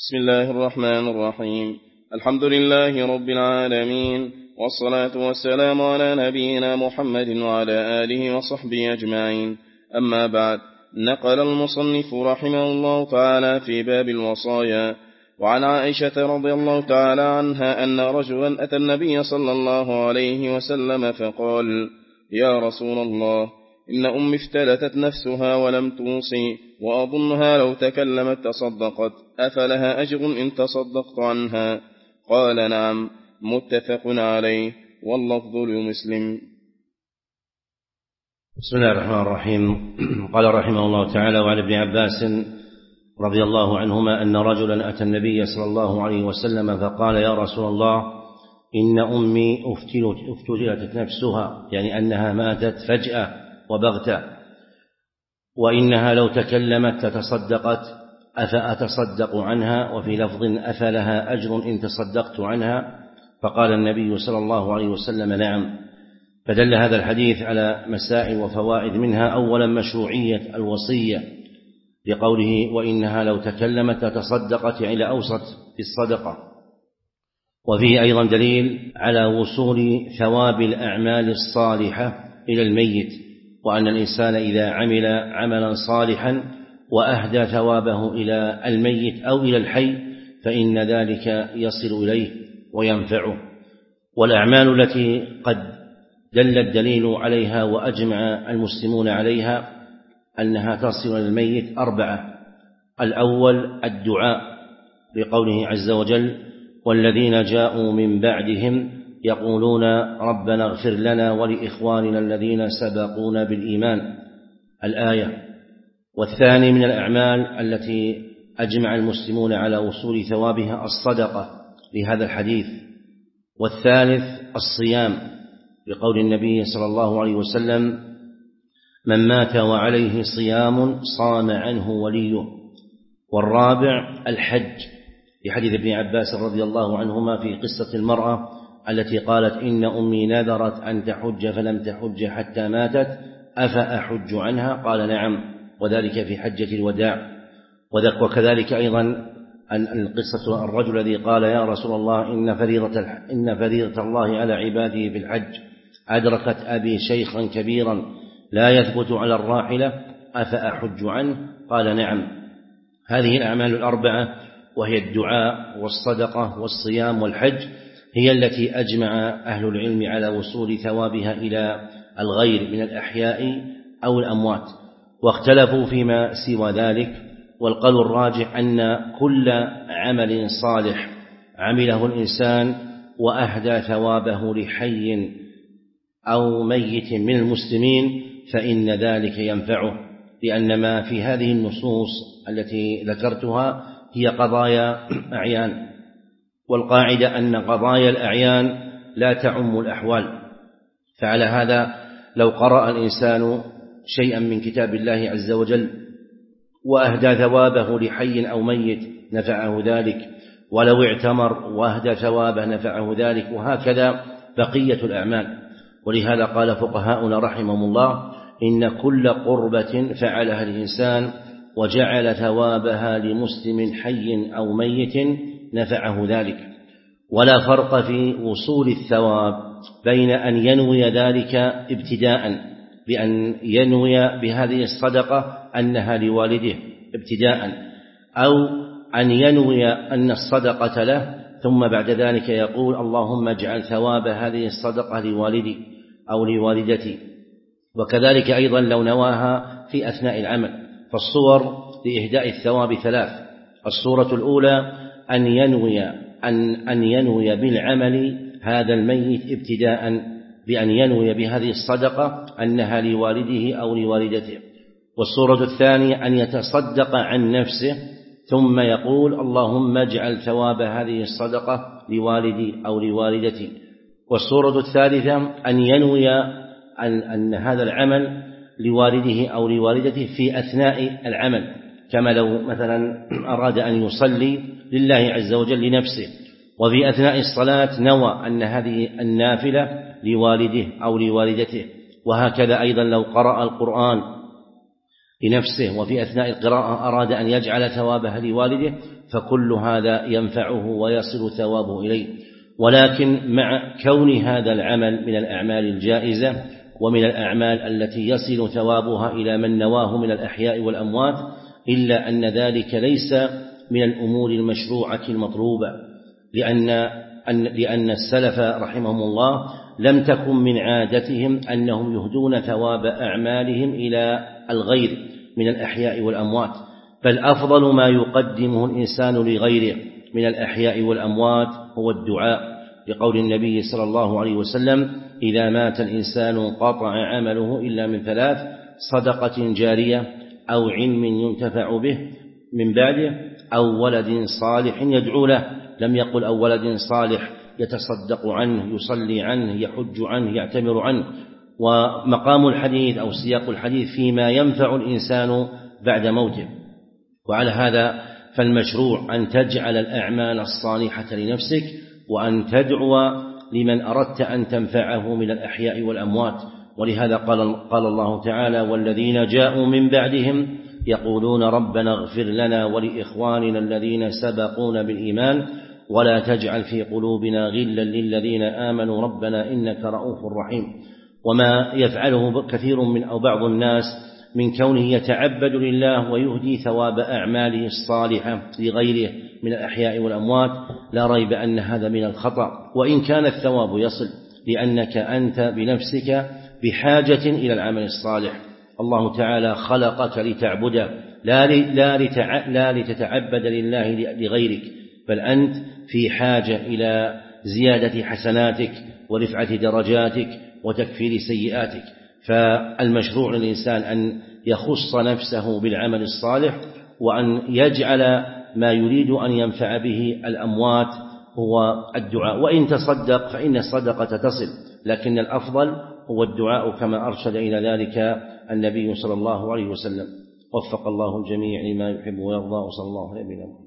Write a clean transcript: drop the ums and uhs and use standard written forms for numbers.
بسم الله الرحمن الرحيم. الحمد لله رب العالمين، والصلاة والسلام على نبينا محمد وعلى آله وصحبه أجمعين. أما بعد، نقل المصنف رحمه الله تعالى في باب الوصايا وعن عائشة رضي الله تعالى عنها أن رجلا أتى النبي صلى الله عليه وسلم فقال: يا رسول الله، إن أمي افتلتت نفسها ولم توصي، وأظنها لو تكلمت تصدقت، أفلها أجر إن تصدقت عنها؟ قال: نعم. متفق عليه، واللفظ لمسلم. بسم الله الرحمن الرحيم. قال رحمه الله تعالى: وعن ابن عباس رضي الله عنهما أن رجلا أتى النبي صلى الله عليه وسلم فقال: يا رسول الله، إن أمي افتلتت نفسها، يعني أنها ماتت فجأة وبغتة، وإنها لو تكلمت لتصدقت، أفأتصدق عنها؟ وفي لفظ: أفلها أجر إن تصدقت عنها؟ فقال النبي صلى الله عليه وسلم: نعم. فدل هذا الحديث على مسائل وفوائد، منها أولا مشروعية الوصية بقوله: وإنها لو تكلمت لتصدقت، يعني لأوصت بالصدقة. وفيه أيضا دليل على وصول ثواب الأعمال الصالحة إلى الميت، وأن الإنسان إذا عمل عملا صالحا وأهدى ثوابه إلى الميت أو إلى الحي فإن ذلك يصل إليه وينفعه. والأعمال التي قد دل الدليل عليها وأجمع المسلمون عليها أنها تصل إلى الميت أربعة: الأول الدعاء، بقوله عز وجل: والذين جاءوا من بعدهم يقولون ربنا اغفر لنا ولإخواننا الذين سبقونا بالإيمان، الآية. والثاني من الأعمال التي أجمع المسلمون على وصول ثوابها الصدقة لهذا الحديث. والثالث الصيام، بقول النبي صلى الله عليه وسلم: من مات وعليه صيام صام عنه وليه. والرابع الحج، بحديث ابن عباس رضي الله عنهما في قصة المرأة التي قالت: إن أمي نذرت أن تحج فلم تحج حتى ماتت، أفأحج عنها؟ قال: نعم، وذلك في حجة الوداع. وكذلك أيضا القصة الرجل الذي قال: يا رسول الله، إن فريضة الله على عباده في الحج أدركت أبي شيخا كبيرا لا يثبت على الراحلة، أفأحج عنه؟ قال: نعم. هذه الأعمال الأربعة، وهي الدعاء والصدقة والصيام والحج، هي التي أجمع أهل العلم على وصول ثوابها إلى الغير من الأحياء أو الأموات، واختلفوا فيما سوى ذلك. والقول الراجح أن كل عمل صالح عمله الإنسان وأهدى ثوابه لحي أو ميت من المسلمين فإن ذلك ينفعه، لأن ما في هذه النصوص التي ذكرتها هي قضايا أعيان، والقاعدة أن قضايا الأعيان لا تعم الأحوال. فعلى هذا لو قرأ الإنسان شيئا من كتاب الله عز وجل وأهدى ثوابه لحي أو ميت نفعه ذلك، ولو اعتمر وأهدى ثوابه نفعه ذلك، وهكذا بقية الأعمال. ولهذا قال فقهاؤنا رحمهم الله: إن كل قربة فعلها الإنسان وجعل ثوابها لمسلم حي أو ميت نفعه ذلك. ولا فرق في وصول الثواب بين أن ينوي ذلك ابتداء بأن ينوي بهذه الصدقة أنها لوالده ابتداء، أو أن ينوي أن الصدقة له ثم بعد ذلك يقول: اللهم اجعل ثواب هذه الصدقة لوالدي أو لوالدتي. وكذلك أيضا لو نواها في أثناء العمل. فالصور لإهداء الثواب ثلاث: الصورة الأولى أن ينوي بالعمل هذا الميت ابتداء بأن ينوي بهذه الصدقة أنها لوالده أو لوالدته. والصورة الثانية أن يتصدق عن نفسه ثم يقول: اللهم اجعل ثواب هذه الصدقة لوالدي أو لوالدتي. والصورة الثالثة أن ينوي أن هذا العمل لوالده أو لوالدته في أثناء العمل، كما لو مثلا أراد أن يصلي لله عز وجل لنفسه، وفي أثناء الصلاة نوى أن هذه النافلة لوالده أو لوالدته. وهكذا أيضا لو قرأ القرآن لنفسه وفي أثناء القراءة أراد أن يجعل ثوابها لوالده فكل هذا ينفعه ويصل ثوابه إليه. ولكن مع كون هذا العمل من الأعمال الجائزة ومن الأعمال التي يصل ثوابها إلى من نواه من الأحياء والأموات، إلا أن ذلك ليس من الأمور المشروعة المطلوبة، لأن السلف رحمهم الله لم تكن من عادتهم أنهم يهدون ثواب أعمالهم إلى الغير من الأحياء والأموات، بل أفضل ما يقدمه الإنسان لغيره من الأحياء والأموات هو الدعاء، لقول النبي صلى الله عليه وسلم: إذا مات الإنسان انقطع عمله إلا من 3: صدقة جارية، أو علم ينتفع به من بعده، أو ولد صالح يدعو له. لم يقل أو ولد صالح يتصدق عنه، يصلي عنه، يحج عنه، يعتمر عنه. ومقام الحديث أو سياق الحديث فيما ينفع الإنسان بعد موته. وعلى هذا فالمشروع أن تجعل الأعمال الصالحة لنفسك، وأن تدعو لمن أردت أن تنفعه من الأحياء والأموات. ولهذا قال الله تعالى: والذين جاءوا من بعدهم يقولون ربنا اغفر لنا ولإخواننا الذين سبقونا بالإيمان ولا تجعل في قلوبنا غلا للذين آمنوا ربنا إنك رؤوف رحيم. وما يفعله كثير من أو بعض الناس من كونه يتعبد لله ويهدي ثواب أعماله الصالحة لغيره من الأحياء والأموات، لا ريب أن هذا من الخطأ، وإن كان الثواب يصل، لأنك أنت بنفسك بحاجة إلى العمل الصالح. الله تعالى خلقك لتعبده، لا لتتعبد لله لغيرك، بل أنت في حاجة إلى زيادة حسناتك ورفعة درجاتك وتكفير سيئاتك. فالمشروع للإنسان أن يخص نفسه بالعمل الصالح، وأن يجعل ما يريد أن ينفع به الأموات هو الدعاء. وإن تصدق فإن الصدقة تصل، لكن الأفضل هو الدعاء كما أرشد إلى ذلك النبي صلى الله عليه وسلم. وفق الله الجميع لما يحب ويرضى، وصلى الله عليه وسلم.